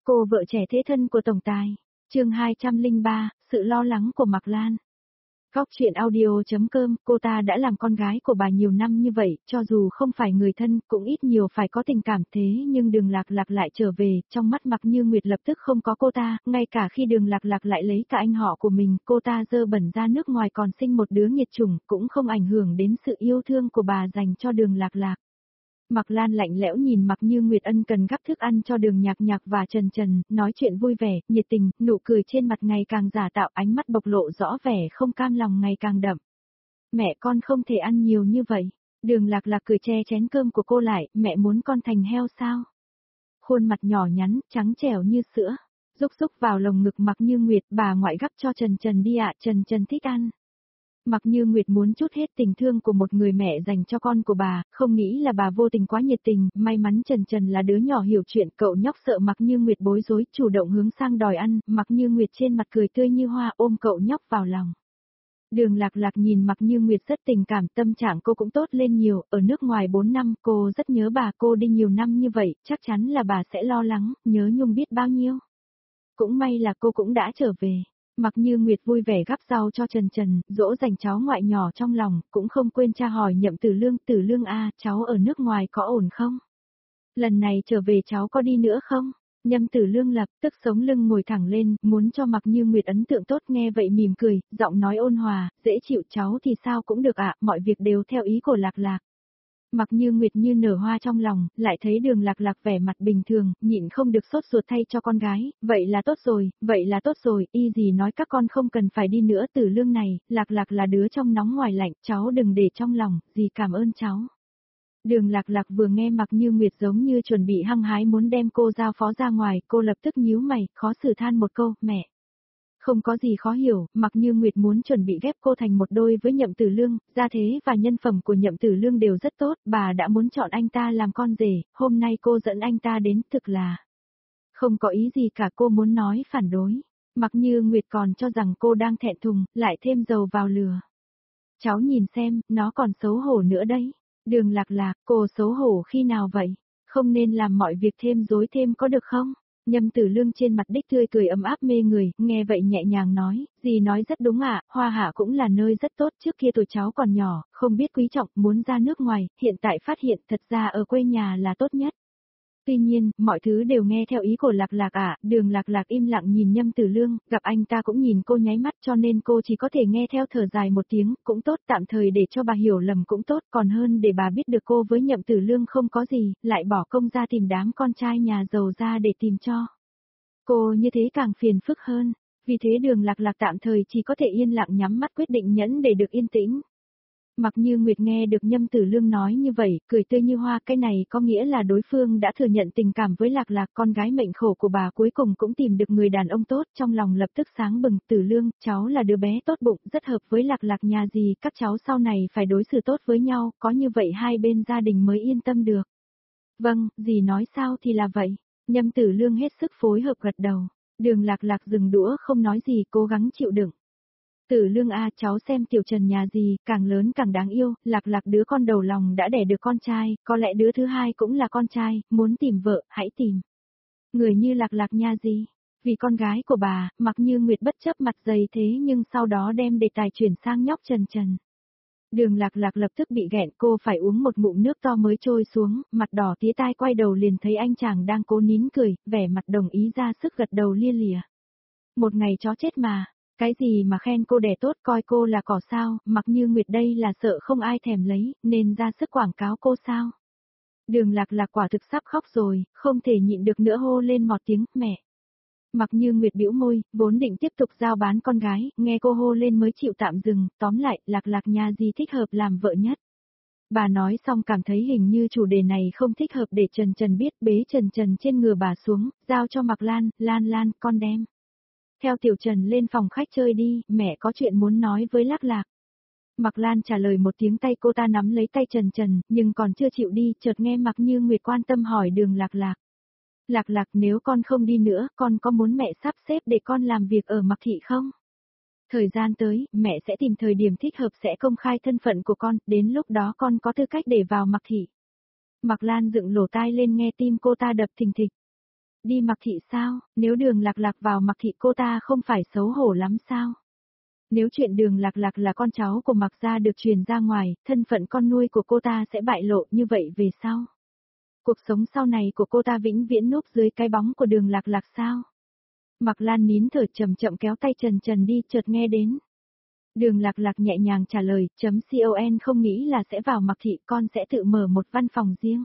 Cô vợ trẻ thế thân của tổng tài. Chương 203, sự lo lắng của Mạc Lan. Góc truyện audio.com, cô ta đã làm con gái của bà nhiều năm như vậy, cho dù không phải người thân, cũng ít nhiều phải có tình cảm thế nhưng Đường Lạc Lạc lại trở về, trong mắt Mạc Như Nguyệt lập tức không có cô ta, ngay cả khi Đường Lạc Lạc lại lấy cả anh họ của mình, cô ta dơ bẩn ra nước ngoài còn sinh một đứa nghiệt chủng, cũng không ảnh hưởng đến sự yêu thương của bà dành cho Đường Lạc Lạc. Mạc Lan lạnh lẽo nhìn Mạc Như Nguyệt ân cần gắp thức ăn cho Đường Nhạc Nhạc và Trần Trần, nói chuyện vui vẻ, nhiệt tình, nụ cười trên mặt ngày càng giả tạo, ánh mắt bộc lộ rõ vẻ không cam lòng ngày càng đậm. Mẹ con không thể ăn nhiều như vậy. Đường Lạc Lạc cười che chén cơm của cô lại, mẹ muốn con thành heo sao? Khuôn mặt nhỏ nhắn, trắng trẻo như sữa, rúc rúc vào lồng ngực Mạc Như Nguyệt, bà ngoại gắp cho Trần Trần đi ạ, Trần Trần thích ăn. Mạc Như Nguyệt muốn trút hết tình thương của một người mẹ dành cho con của bà, không nghĩ là bà vô tình quá nhiệt tình, may mắn Trần Trần là đứa nhỏ hiểu chuyện, cậu nhóc sợ Mạc Như Nguyệt bối rối, chủ động hướng sang đòi ăn, Mạc Như Nguyệt trên mặt cười tươi như hoa ôm cậu nhóc vào lòng. Đường Lạc Lạc nhìn Mạc Như Nguyệt rất tình cảm, tâm trạng cô cũng tốt lên nhiều, ở nước ngoài 4 năm, cô rất nhớ bà, cô đi nhiều năm như vậy, chắc chắn là bà sẽ lo lắng, nhớ nhung biết bao nhiêu. Cũng may là cô cũng đã trở về. Mạc Như Nguyệt vui vẻ gắp rau cho Trần Trần, dỗ dành cháu ngoại nhỏ trong lòng, cũng không quên tra hỏi Nhậm Tử Lương a, cháu ở nước ngoài có ổn không? Lần này trở về cháu có đi nữa không? Nhậm Tử Lương lập tức sống lưng ngồi thẳng lên, muốn cho Mạc Như Nguyệt ấn tượng tốt, nghe vậy mỉm cười, giọng nói ôn hòa, dễ chịu, cháu thì sao cũng được ạ, mọi việc đều theo ý của Lạc Lạc. Mạc Như Nguyệt như nở hoa trong lòng, lại thấy Đường Lạc Lạc vẻ mặt bình thường, nhịn không được sốt ruột thay cho con gái, vậy là tốt rồi, y gì nói các con không cần phải đi nữa. Tử Lương này, Lạc Lạc là đứa trong nóng ngoài lạnh, cháu đừng để trong lòng, dì cảm ơn cháu. Đường Lạc Lạc vừa nghe Mạc Như Nguyệt giống như chuẩn bị hăng hái muốn đem cô giao phó ra ngoài, cô lập tức nhíu mày, khó xử than một câu, mẹ. Không có gì khó hiểu, Mạc Như Nguyệt muốn chuẩn bị ghép cô thành một đôi với Nhậm Tử Lương, gia thế và nhân phẩm của Nhậm Tử Lương đều rất tốt, bà đã muốn chọn anh ta làm con rể, hôm nay cô dẫn anh ta đến, thực là không có ý gì cả, cô muốn nói phản đối. Mạc Như Nguyệt còn cho rằng cô đang thẹn thùng, lại thêm dầu vào lửa. Cháu nhìn xem, nó còn xấu hổ nữa đấy. Đường Lạc Lạc, cô xấu hổ khi nào vậy? Không nên làm mọi việc thêm rối thêm có được không? Nhậm Tử Lương trên mặt đích tươi cười ấm áp mê người, nghe vậy nhẹ nhàng nói, dì nói rất đúng ạ, Hoa Hạ cũng là nơi rất tốt, trước kia tuổi cháu còn nhỏ, không biết quý trọng, muốn ra nước ngoài, hiện tại phát hiện thật ra ở quê nhà là tốt nhất. Tuy nhiên, mọi thứ đều nghe theo ý của Lạc Lạc ạ. Đường Lạc Lạc im lặng nhìn Nhậm Tử Lương, gặp anh ta cũng nhìn cô nháy mắt cho nên cô chỉ có thể nghe theo, thở dài một tiếng, cũng tốt, tạm thời để cho bà hiểu lầm cũng tốt, còn hơn để bà biết được cô với Nhậm Tử Lương không có gì, lại bỏ công ra tìm đám con trai nhà giàu ra để tìm cho. Cô như thế càng phiền phức hơn, vì thế Đường Lạc Lạc tạm thời chỉ có thể yên lặng nhắm mắt quyết định nhẫn để được yên tĩnh. Mạc Như Nguyệt nghe được Nhậm Tử Lương nói như vậy, cười tươi như hoa, cái này có nghĩa là đối phương đã thừa nhận tình cảm với Lạc Lạc, con gái mệnh khổ của bà cuối cùng cũng tìm được người đàn ông tốt, trong lòng lập tức sáng bừng. Tử Lương, cháu là đứa bé tốt bụng, rất hợp với Lạc Lạc nhà dì, các cháu sau này phải đối xử tốt với nhau, có như vậy hai bên gia đình mới yên tâm được. Vâng, dì nói sao thì là vậy. Nhậm Tử Lương hết sức phối hợp gật đầu. Đường Lạc Lạc dừng đũa không nói gì, cố gắng chịu đựng. Tử Lương a, cháu xem Tiểu Trần nhà dì, càng lớn càng đáng yêu, Lạc Lạc đứa con đầu lòng đã đẻ được con trai, có lẽ đứa thứ hai cũng là con trai, muốn tìm vợ, hãy tìm người như Lạc Lạc nha dì. Vì con gái của bà, Mạc Như Nguyệt bất chấp mặt dày thế nhưng sau đó đem đề tài chuyển sang nhóc Trần Trần. Đường Lạc Lạc lập tức bị nghẹn, cô phải uống một ngụm nước to mới trôi xuống, mặt đỏ tía tai, quay đầu liền thấy anh chàng đang cố nín cười, vẻ mặt đồng ý ra sức gật đầu lia lịa. Một ngày chó chết mà, cái gì mà khen cô đẻ tốt, coi cô là cỏ sao, Mạc Như Nguyệt đây là sợ không ai thèm lấy, nên ra sức quảng cáo cô sao. Đường Lạc Lạc quả thực sắp khóc rồi, không thể nhịn được nữa hô lên một tiếng, mẹ. Mạc Như Nguyệt bĩu môi, vốn định tiếp tục giao bán con gái, nghe cô hô lên mới chịu tạm dừng, tóm lại, Lạc Lạc nhà dì thích hợp làm vợ nhất. Bà nói xong cảm thấy hình như chủ đề này không thích hợp để Trần Trần biết, bế Trần Trần trên ngừa bà xuống, giao cho Mạc Lan, Lan, con đem. Theo Tiểu Trần lên phòng khách chơi đi, mẹ có chuyện muốn nói với Lạc Lạc. Mạc Lan trả lời một tiếng, tay cô ta nắm lấy tay Trần Trần, nhưng còn chưa chịu đi, chợt nghe Mạc Như Nguyệt quan tâm hỏi Đường Lạc Lạc. Lạc Lạc, nếu con không đi nữa, con có muốn mẹ sắp xếp để con làm việc ở Mạc Thị không? Thời gian tới, mẹ sẽ tìm thời điểm thích hợp sẽ công khai thân phận của con, đến lúc đó con có tư cách để vào Mạc Thị. Mạc Lan dựng lỗ tai lên nghe tim cô ta đập thình thịch. Đi Mặc Thị sao? Nếu Đường Lạc Lạc vào Mặc Thị cô ta không phải xấu hổ lắm sao? Nếu chuyện Đường Lạc Lạc là con cháu của Mặc gia được truyền ra ngoài, thân phận con nuôi của cô ta sẽ bại lộ như vậy về sau. Cuộc sống sau này của cô ta vĩnh viễn núp dưới cái bóng của Đường Lạc Lạc sao? Mặc Lan nín thở chậm chậm kéo tay Trần Trần đi, chợt nghe đến. Đường Lạc Lạc nhẹ nhàng trả lời, .con không nghĩ là sẽ vào Mặc Thị, con sẽ tự mở một văn phòng riêng.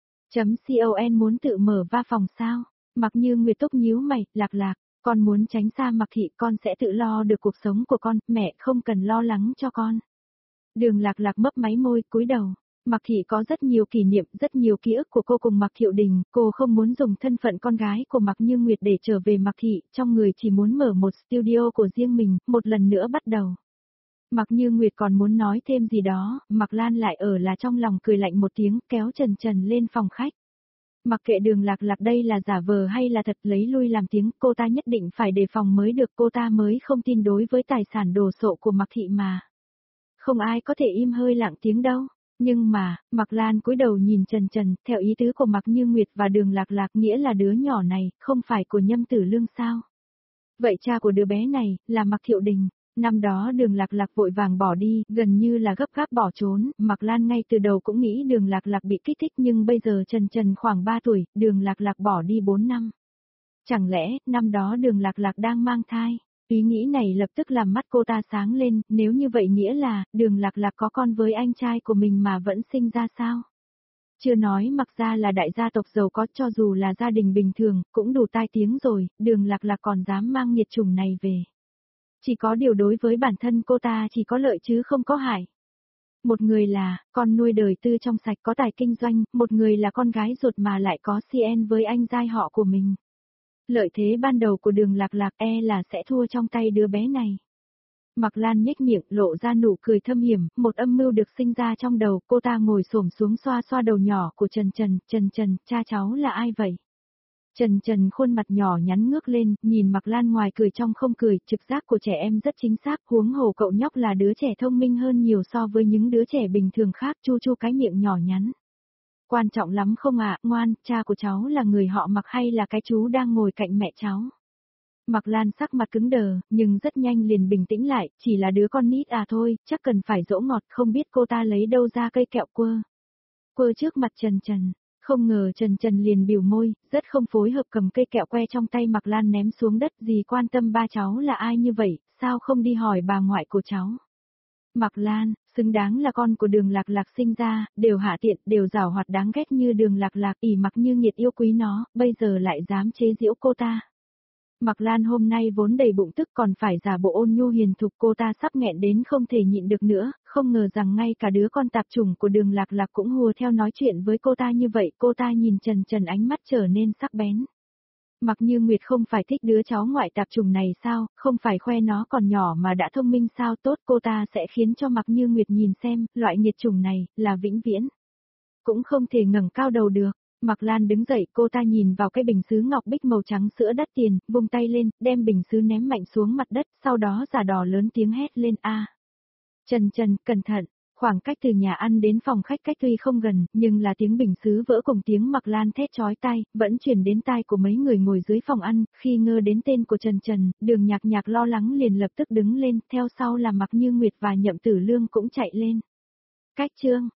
.con muốn tự mở văn phòng sao? Mặc Như Nguyệt Túc nhíu mày, Lạc Lạc, con muốn tránh xa Mặc Thị, con sẽ tự lo được cuộc sống của con, mẹ không cần lo lắng cho con. Đường Lạc Lạc mấp máy môi, cúi đầu. Mặc Thị có rất nhiều kỷ niệm, rất nhiều ký ức của cô cùng Mặc Thiệu Đình, cô không muốn dùng thân phận con gái của Mặc Như Nguyệt để trở về Mặc Thị, trong người chỉ muốn mở một studio của riêng mình, một lần nữa bắt đầu. Mặc Như Nguyệt còn muốn nói thêm gì đó, Mặc Lan lại ở là trong lòng cười lạnh một tiếng, kéo Trần Trần lên phòng khách. Mặc kệ Đường Lạc Lạc đây là giả vờ hay là thật, lấy lui làm tiếng, cô ta nhất định phải đề phòng mới được, cô ta mới không tin đối với tài sản đồ sộ của Mặc Thị mà. Không ai có thể im hơi lặng tiếng đâu. Nhưng mà, Mặc Lan cúi đầu nhìn Trần Trần, theo ý tứ của Mặc Như Nguyệt và Đường Lạc Lạc, nghĩa là đứa nhỏ này, không phải của Nhâm Tử Lương sao? Vậy cha của đứa bé này, là Mặc Thiệu Đình. Năm đó Đường Lạc Lạc vội vàng bỏ đi, gần như là gấp gáp bỏ trốn, Mặc Lan ngay từ đầu cũng nghĩ Đường Lạc Lạc bị kích thích, nhưng bây giờ Trần Trần khoảng 3 tuổi, Đường Lạc Lạc bỏ đi 4 năm. Chẳng lẽ, năm đó Đường Lạc Lạc đang mang thai? Ý nghĩ này lập tức làm mắt cô ta sáng lên, nếu như vậy nghĩa là, Đường Lạc Lạc có con với anh trai của mình mà vẫn sinh ra sao? Chưa nói Mặc gia là đại gia tộc giàu có, cho dù là gia đình bình thường, cũng đủ tai tiếng rồi, Đường Lạc Lạc còn dám mang nghiệt chủng này về. Chỉ có điều đối với bản thân cô ta chỉ có lợi chứ không có hại. Một người là, con nuôi đời tư trong sạch có tài kinh doanh, một người là con gái ruột mà lại có CN với anh giai họ của mình. Lợi thế ban đầu của Đường Lạc Lạc là sẽ thua trong tay đứa bé này. Mặc Lan nhếch miệng lộ ra nụ cười thâm hiểm, một âm mưu được sinh ra trong đầu, cô ta ngồi xổm xuống xoa xoa đầu nhỏ của Trần Trần, Trần, cha cháu là ai vậy? Trần Trần khuôn mặt nhỏ nhắn ngước lên, nhìn Mặc Lan ngoài cười trong không cười, trực giác của trẻ em rất chính xác, huống hồ cậu nhóc là đứa trẻ thông minh hơn nhiều so với những đứa trẻ bình thường khác, chu chu cái miệng nhỏ nhắn. Quan trọng lắm không ạ, ngoan, cha của cháu là người họ Mặc hay là cái chú đang ngồi cạnh mẹ cháu? Mặc Lan sắc mặt cứng đờ, nhưng rất nhanh liền bình tĩnh lại, chỉ là đứa con nít à thôi, chắc cần phải dỗ ngọt, không biết cô ta lấy đâu ra cây kẹo quơ trước mặt Trần Trần. Không ngờ Trần Trần liền bĩu môi, rất không phối hợp cầm cây kẹo que trong tay Mặc Lan ném xuống đất, gì quan tâm ba cháu là ai như vậy, sao không đi hỏi bà ngoại của cháu? Mặc Lan, xứng đáng là con của Đường Lạc Lạc sinh ra, đều hạ tiện, đều giảo hoạt đáng ghét như Đường Lạc Lạc, ỷ Mặc Như Nghiệt yêu quý nó, bây giờ lại dám chế giễu cô ta. Mặc Lan hôm nay vốn đầy bụng tức còn phải giả bộ ôn nhu hiền thục, cô ta sắp nghẹn đến không thể nhịn được nữa, không ngờ rằng ngay cả đứa con tạp chủng của Đường Lạc Lạc cũng hùa theo nói chuyện với cô ta như vậy, cô ta nhìn Trần Trần ánh mắt trở nên sắc bén. Mặc Như Nguyệt không phải thích đứa cháu ngoại tạp chủng này sao, không phải khoe nó còn nhỏ mà đã thông minh sao, tốt, cô ta sẽ khiến cho Mặc Như Nguyệt nhìn xem, loại nghiệt chủng này, là vĩnh viễn. Cũng không thể ngẩng cao đầu được. Mặc Lan đứng dậy, cô ta nhìn vào cái bình sứ ngọc bích màu trắng sữa đắt tiền, vung tay lên, đem bình sứ ném mạnh xuống mặt đất, sau đó giả đò lớn tiếng hét lên a. Trần Trần, cẩn thận, khoảng cách từ nhà ăn đến phòng khách cách tuy không gần, nhưng là tiếng bình sứ vỡ cùng tiếng Mặc Lan thét chói tai, vẫn truyền đến tai của mấy người ngồi dưới phòng ăn, khi ngơ đến tên của Trần Trần, Đường Nhạc Nhạc lo lắng liền lập tức đứng lên, theo sau là Mặc Như Nguyệt và Nhậm Tử Lương cũng chạy lên. Cách chương